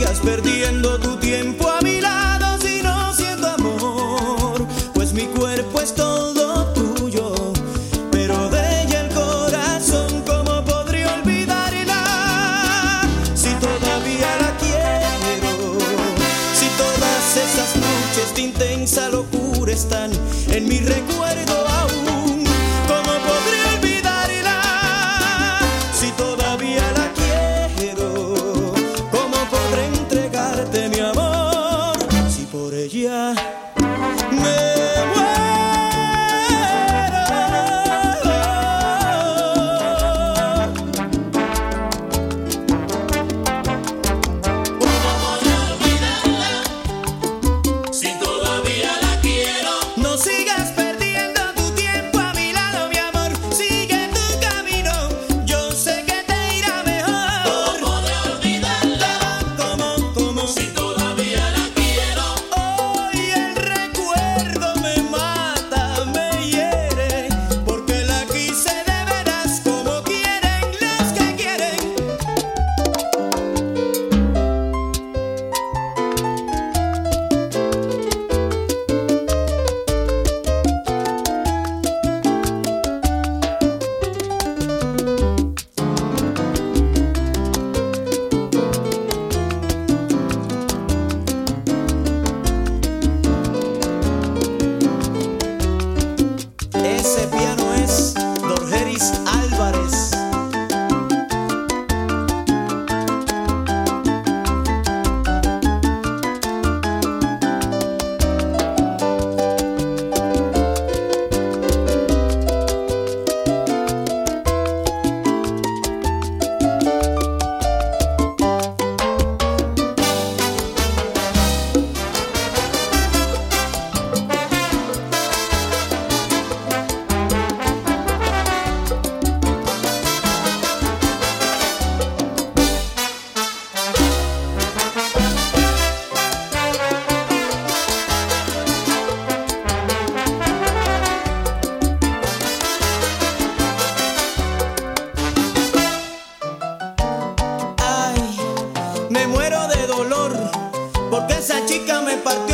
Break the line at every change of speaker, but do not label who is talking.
sigas perdiendo tu tiempo a mi lado si no siento amor, pues mi cuerpo es todo tuyo, pero de ella el corazón, ¿cómo podría olvidarla? Si todavía la quiero, si todas esas noches de intensa locura están en mi recuerdo aún, ¿cómo podría olvidarla? Si todavía la quiero, ¿cómo podré entregarte mi amor? Si por ella me muero de dolor, porque esa chica me partió